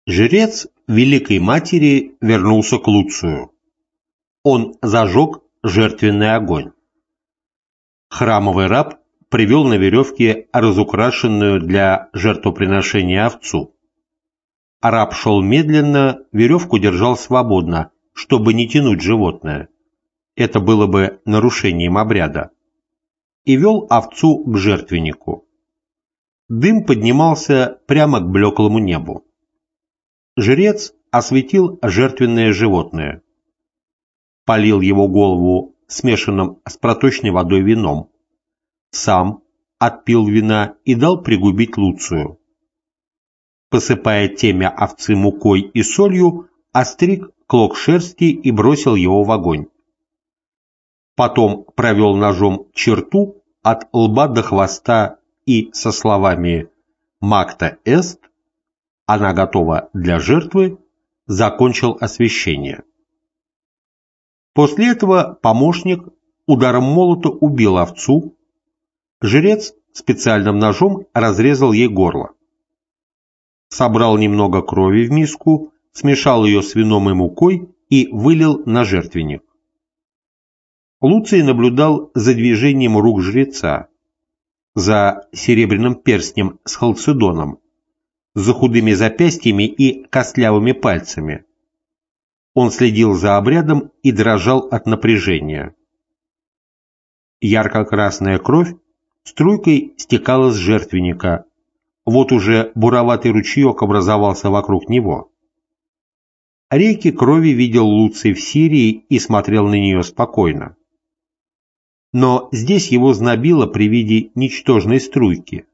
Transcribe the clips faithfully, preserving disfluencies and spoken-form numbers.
Жрец Великой Матери вернулся к Луцию. Он зажег жертвенный огонь. Храмовый раб привел на веревке разукрашенную для жертвоприношения овцу. Раб шел медленно, веревку держал свободно, чтобы не тянуть животное. Это было бы нарушением обряда. И вел овцу к жертвеннику. Дым поднимался прямо к блеклому небу. Жрец осветил жертвенное животное. Полил его голову смешанным с проточной водой вином. Сам отпил вина и дал пригубить Луцию. Посыпая темя овцы мукой и солью, остриг клок шерсти и бросил его в огонь. Потом провел ножом черту от лба до хвоста и со словами «Макта эст», она готова для жертвы, закончил освящение. После этого помощник ударом молота убил овцу, жрец специальным ножом разрезал ей горло. Собрал немного крови в миску, смешал ее с вином и мукой и вылил на жертвенник. Луций наблюдал за движением рук жреца, за серебряным перстнем с халцедоном, за худыми запястьями и костлявыми пальцами. Он следил за обрядом и дрожал от напряжения. Ярко-красная кровь струйкой стекала с жертвенника, вот уже буроватый ручеек образовался вокруг него. Реки крови видел Луций в Сирии и смотрел на нее спокойно. Но здесь его знобило при виде ничтожной струйки.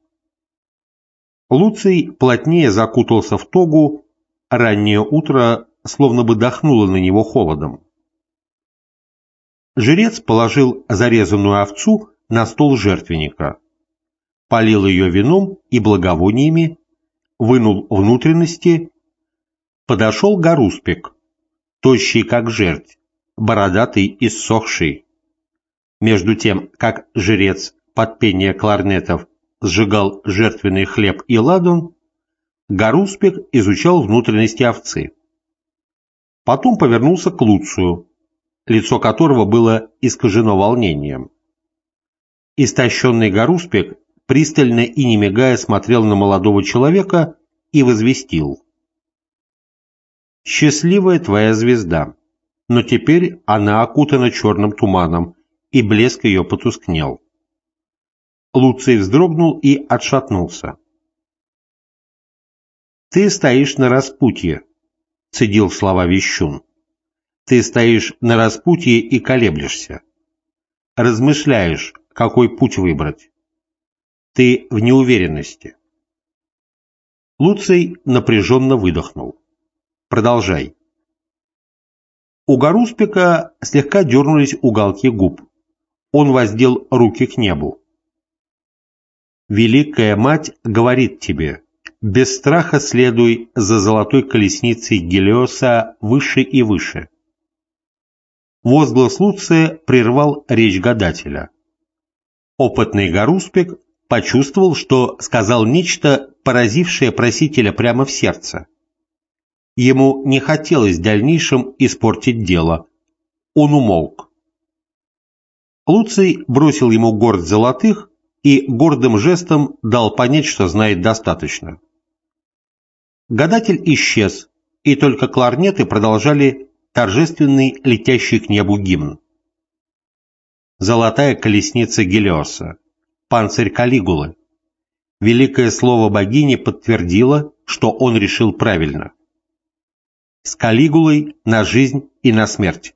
Луций плотнее закутался в тогу, раннее утро словно бы дохнуло на него холодом. Жрец положил зарезанную овцу на стол жертвенника, полил ее вином и благовониями, вынул внутренности, подошел Гаруспик, тощий как жерть, бородатый и ссохший. Между тем, как жрец под пение кларнетов сжигал жертвенный хлеб и ладан, Гаруспик изучал внутренности овцы. Потом повернулся к Луцию, лицо которого было искажено волнением. Истощенный Гаруспик пристально и не мигая смотрел на молодого человека и возвестил: «Счастливая твоя звезда, но теперь она окутана черным туманом, и блеск ее потускнел». Луций вздрогнул и отшатнулся. «Ты стоишь на распутье», — цедил слова вещун. «Ты стоишь на распутье и колеблешься. Размышляешь, какой путь выбрать. Ты в неуверенности». Луций напряженно выдохнул. «Продолжай». У Гаруспика слегка дернулись уголки губ. Он воздел руки к небу. «Великая Мать говорит тебе, без страха следуй за золотой колесницей Гелиоса выше и выше». Возглас Луция прервал речь гадателя. Опытный Гаруспик почувствовал, что сказал нечто, поразившее просителя прямо в сердце. Ему не хотелось в дальнейшем испортить дело. Он умолк. Луций бросил ему горсть золотых и гордым жестом дал понять, что знает достаточно. Гадатель исчез, и только кларнеты продолжали торжественный летящий к небу гимн. Золотая колесница Гелиоса, панцирь Калигулы. Великое слово богини подтвердило, что он решил правильно. С Калигулой на жизнь и на смерть.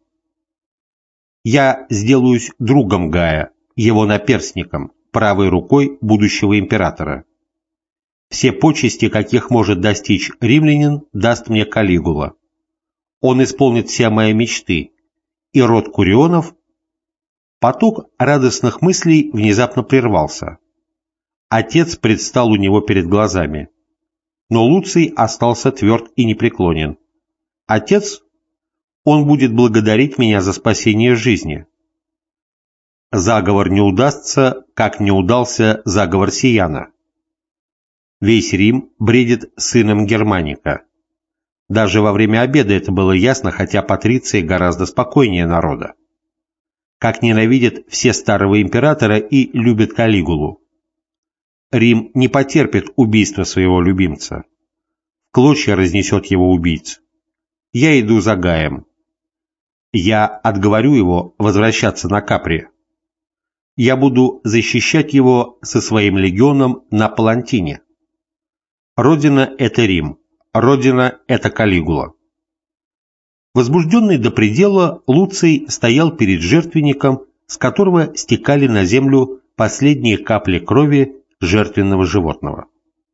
Я сделаюсь другом Гая, его наперстником, правой рукой будущего императора. Все почести, каких может достичь римлянин, даст мне Калигула. Он исполнит все мои мечты, и род Курионов. Поток радостных мыслей внезапно прервался. Отец предстал у него перед глазами. Но Луций остался тверд и непреклонен. Отец, он будет благодарить меня за спасение жизни. Заговор не удастся, как не удался заговор Сияна. Весь Рим бредит сыном Германика. Даже во время обеда это было ясно, хотя патриции гораздо спокойнее народа. Как ненавидят все старого императора и любят Калигулу. Рим не потерпит убийства своего любимца. В клочья разнесет его убийц. Я иду за Гаем. Я отговорю его возвращаться на Капри. Я буду защищать его со своим легионом на Палантине. Родина – это Рим. Родина – это Калигула. Возбужденный до предела, Луций стоял перед жертвенником, с которого стекали на землю последние капли крови жертвенного животного.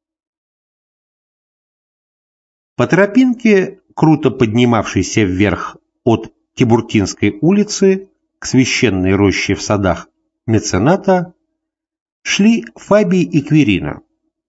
По тропинке, круто поднимавшейся вверх от Тибуртинской улицы к священной роще в садах Мецената, шли Фабий и Квирина.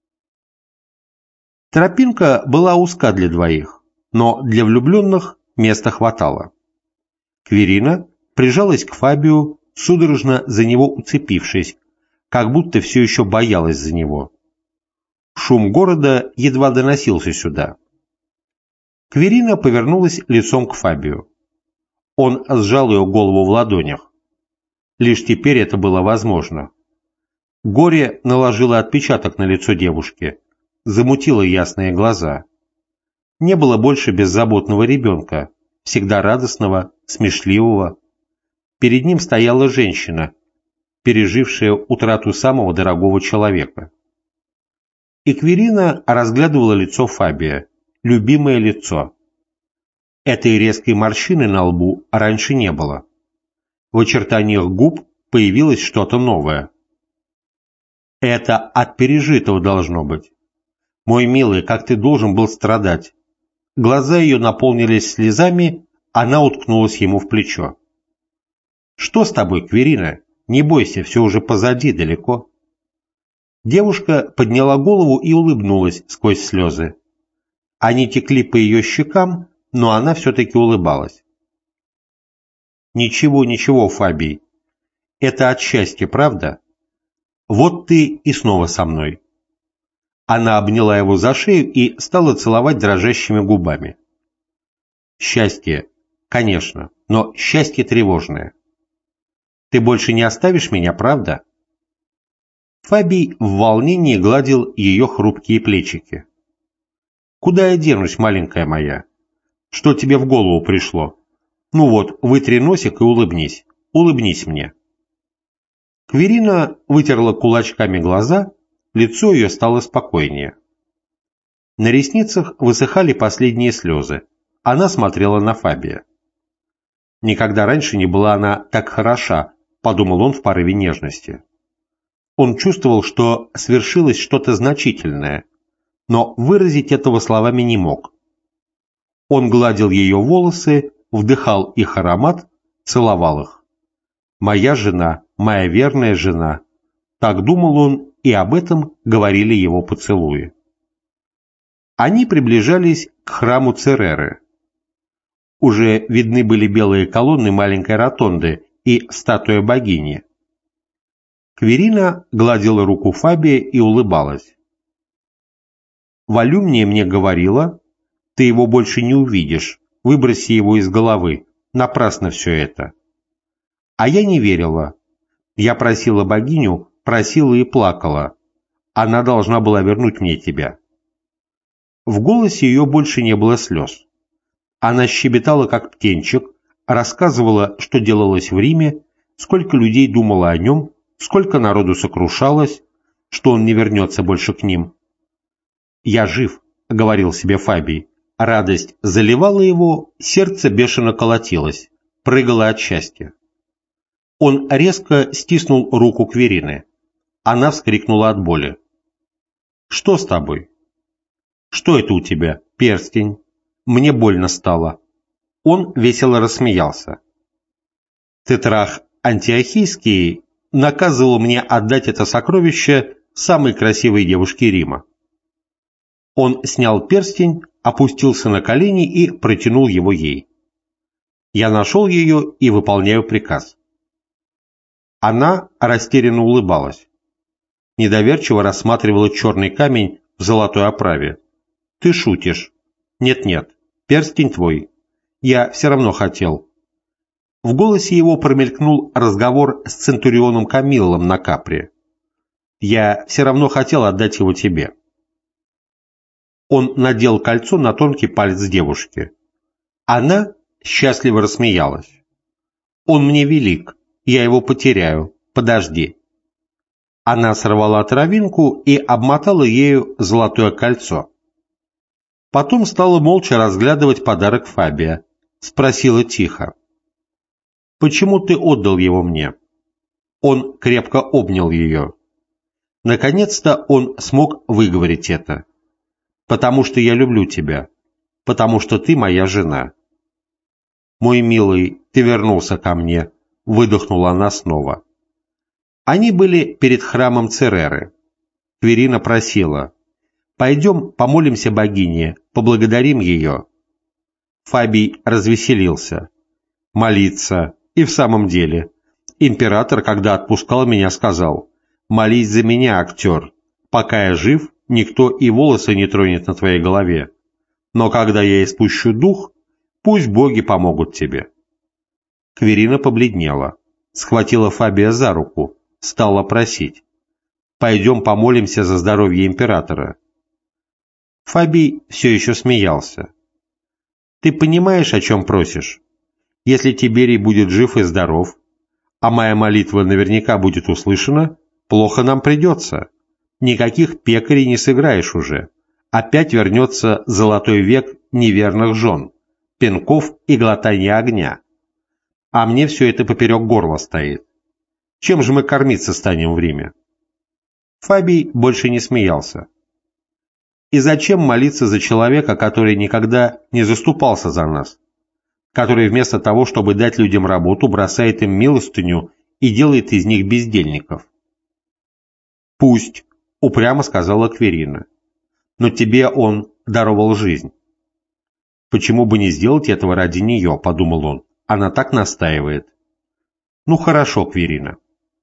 Тропинка была узка для двоих, но для влюбленных места хватало. Квирина прижалась к Фабию, судорожно за него уцепившись, как будто все еще боялась за него. Шум города едва доносился сюда. Квирина повернулась лицом к Фабию. Он сжал ее голову в ладонях. Лишь теперь это было возможно. Горе наложило отпечаток на лицо девушки, замутило ясные глаза. Не было больше беззаботного ребенка, всегда радостного, смешливого. Перед ним стояла женщина, пережившая утрату самого дорогого человека. И Квирина разглядывала лицо Фабия, любимое лицо. Этой резкой морщины на лбу раньше не было. В очертаниях губ появилось что-то новое. Это от пережитого должно быть. Мой милый, как ты должен был страдать. Глаза ее наполнились слезами, она уткнулась ему в плечо. Что с тобой, Квирина? Не бойся, все уже позади, далеко. Девушка подняла голову и улыбнулась сквозь слезы. Они текли по ее щекам, но она все-таки улыбалась. Ничего, ничего, Фабий. Это от счастья, правда? Вот ты и снова со мной. Она обняла его за шею и стала целовать дрожащими губами. Счастье, конечно, но счастье тревожное. Ты больше не оставишь меня, правда? Фабий в волнении гладил ее хрупкие плечики. Куда я денусь, маленькая моя? Что тебе в голову пришло? Ну вот, вытри носик и улыбнись. Улыбнись мне. Квирина вытерла кулачками глаза, лицо ее стало спокойнее. На ресницах высыхали последние слезы. Она смотрела на Фабия. Никогда раньше не была она так хороша, подумал он в порыве нежности. Он чувствовал, что свершилось что-то значительное, но выразить этого словами не мог. Он гладил ее волосы, вдыхал их аромат, целовал их. «Моя жена, моя верная жена», так думал он, и об этом говорили его поцелуи. Они приближались к храму Цереры. Уже видны были белые колонны маленькой ротонды и статуя богини. Квирина гладила руку Фабия и улыбалась. «Волюмния мне говорила, ты его больше не увидишь, выброси его из головы, напрасно все это». А я не верила. Я просила богиню, просила и плакала. Она должна была вернуть мне тебя. В голосе ее больше не было слез. Она щебетала, как птенчик, рассказывала, что делалось в Риме, сколько людей думало о нем, сколько народу сокрушалось, что он не вернется больше к ним. «Я жив», — говорил себе Фабий. Радость заливала его, сердце бешено колотилось, прыгало от счастья. Он резко стиснул руку Квирины. Она вскрикнула от боли. «Что с тобой?» «Что это у тебя? Перстень. Мне больно стало». Он весело рассмеялся. «Тетрах Антиохийский наказывал мне отдать это сокровище самой красивой девушке Рима». Он снял перстень, опустился на колени и протянул его ей. «Я нашел ее и выполняю приказ». Она растерянно улыбалась. Недоверчиво рассматривала черный камень в золотой оправе. «Ты шутишь?» «Нет-нет, перстень твой. Я все равно хотел». В голосе его промелькнул разговор с центурионом Камиллом на Капри. «Я все равно хотел отдать его тебе». Он надел кольцо на тонкий палец девушки. Она счастливо рассмеялась. «Он мне велик, я его потеряю, подожди». Она сорвала травинку и обмотала ею золотое кольцо. Потом стала молча разглядывать подарок Фабия. Спросила тихо: «Почему ты отдал его мне?» Он крепко обнял ее. Наконец-то он смог выговорить это. «Потому что я люблю тебя. Потому что ты моя жена». «Мой милый, ты вернулся ко мне», — выдохнула она снова. Они были перед храмом Цереры. Кверина просила: «Пойдем помолимся богине, поблагодарим ее». Фабий развеселился. «Молиться. И в самом деле. Император, когда отпускал меня, сказал: молись за меня, актер. Пока я жив, никто и волосы не тронет на твоей голове. Но когда я испущу дух, пусть боги помогут тебе». Кверина побледнела, схватила Фабия за руку, стала просить: «Пойдем помолимся за здоровье императора». Фабий все еще смеялся. «Ты понимаешь, о чем просишь? Если Тиберий будет жив и здоров, а моя молитва наверняка будет услышана, плохо нам придется. Никаких пекарей не сыграешь уже. Опять вернется золотой век неверных жен, пинков и глотания огня. А мне все это поперек горла стоит. Чем же мы кормиться станем в Риме?» Фабий больше не смеялся. «И зачем молиться за человека, который никогда не заступался за нас, который вместо того, чтобы дать людям работу, бросает им милостыню и делает из них бездельников?» «Пусть», — упрямо сказала Кверина, — «но тебе он даровал жизнь». «Почему бы не сделать этого ради нее?» — подумал он. «Она так настаивает». «Ну хорошо, Кверина».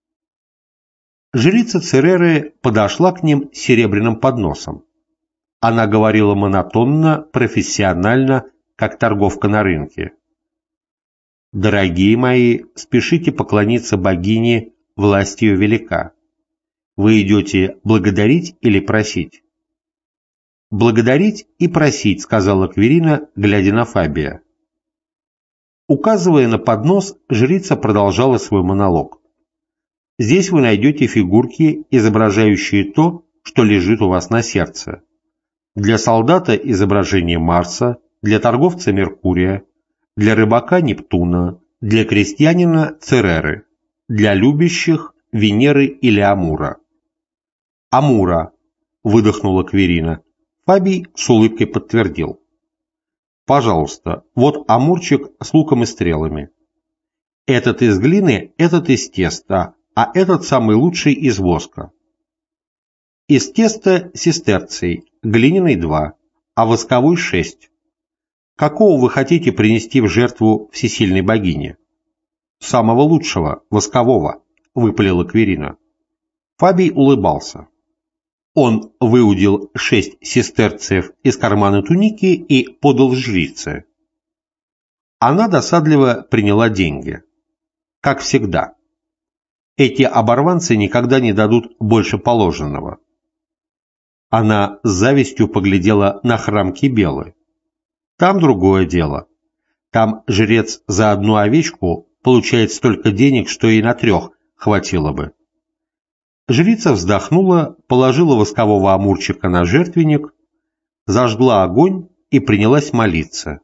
Жрица Цереры подошла к ним с серебряным подносом. Она говорила монотонно, профессионально, как торговка на рынке. «Дорогие мои, спешите поклониться богине, власть ее велика. Вы идете благодарить или просить?» «Благодарить и просить», — сказала Кверина, глядя на Фабия. Указывая на поднос, жрица продолжала свой монолог. «Здесь вы найдете фигурки, изображающие то, что лежит у вас на сердце. Для солдата изображение Марса, для торговца Меркурия, для рыбака Нептуна, для крестьянина Цереры, для любящих Венеры или Амура». «Амура», — выдохнула Кверина. Фабий с улыбкой подтвердил. «Пожалуйста, вот амурчик с луком и стрелами. Этот из глины, этот из теста, а этот самый лучший из воска. Из теста сестерций, глиняный два, а восковой шесть. Какого вы хотите принести в жертву всесильной богине?» «Самого лучшего, воскового», — выпалила Кверина. Фабий улыбался. Он выудил шесть сестерцев из кармана туники и подал жрице. Она досадливо приняла деньги. Как всегда. Эти оборванцы никогда не дадут больше положенного. Она с завистью поглядела на храм Кибелы. Там другое дело. Там жрец за одну овечку получает столько денег, что и на трех хватило бы. Жрица вздохнула, положила воскового амурчика на жертвенник, зажгла огонь и принялась молиться.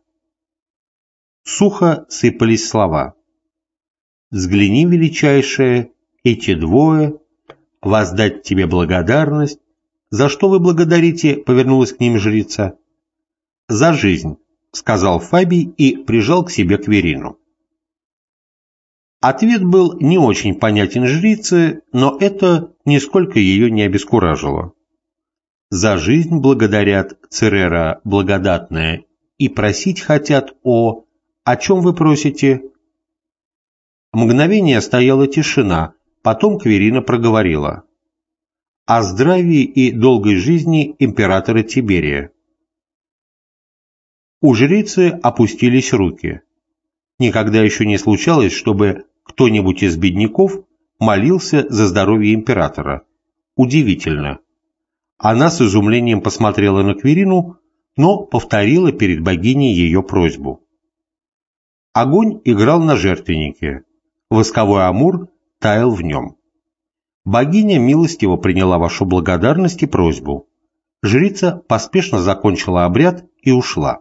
Сухо сыпались слова. «Взгляни, величайшая, эти двое, воздать тебе благодарность». «За что вы благодарите?» — повернулась к ним жрица. «За жизнь», — сказал Фабий и прижал к себе Кверину. Ответ был не очень понятен жрице, но это нисколько ее не обескуражило. За жизнь благодарят, Церера благодатная, и просить хотят о... О чем вы просите? Мгновение стояла тишина, потом Кверина проговорила. О здравии и долгой жизни императора Тиберия. У жрицы опустились руки. Никогда еще не случалось, чтобы кто-нибудь из бедняков молился за здоровье императора. Удивительно. Она с изумлением посмотрела на Кверину, но повторила перед богиней ее просьбу. Огонь играл на жертвеннике. Восковой амур таял в нем. Богиня милостиво приняла вашу благодарность и просьбу. Жрица поспешно закончила обряд и ушла.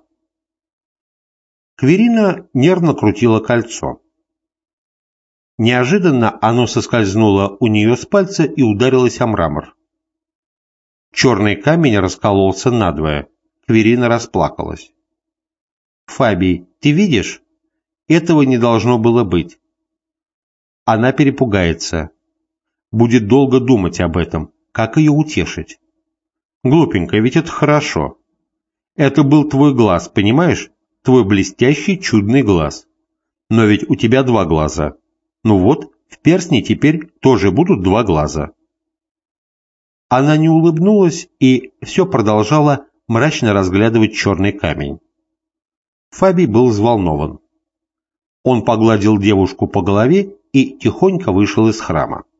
Кверина нервно крутила кольцо. Неожиданно оно соскользнуло у нее с пальца и ударилось о мрамор. Черный камень раскололся надвое. Кверина расплакалась. «Фабий, ты видишь? Этого не должно было быть». Она перепугается. Будет долго думать об этом, как ее утешить. Глупенькая, ведь это хорошо. Это был твой глаз, понимаешь? Твой блестящий, чудный глаз. Но ведь у тебя два глаза. Ну вот, в перстне теперь тоже будут два глаза. Она не улыбнулась и все продолжала мрачно разглядывать черный камень. Фабий был взволнован. Он погладил девушку по голове и тихонько вышел из храма.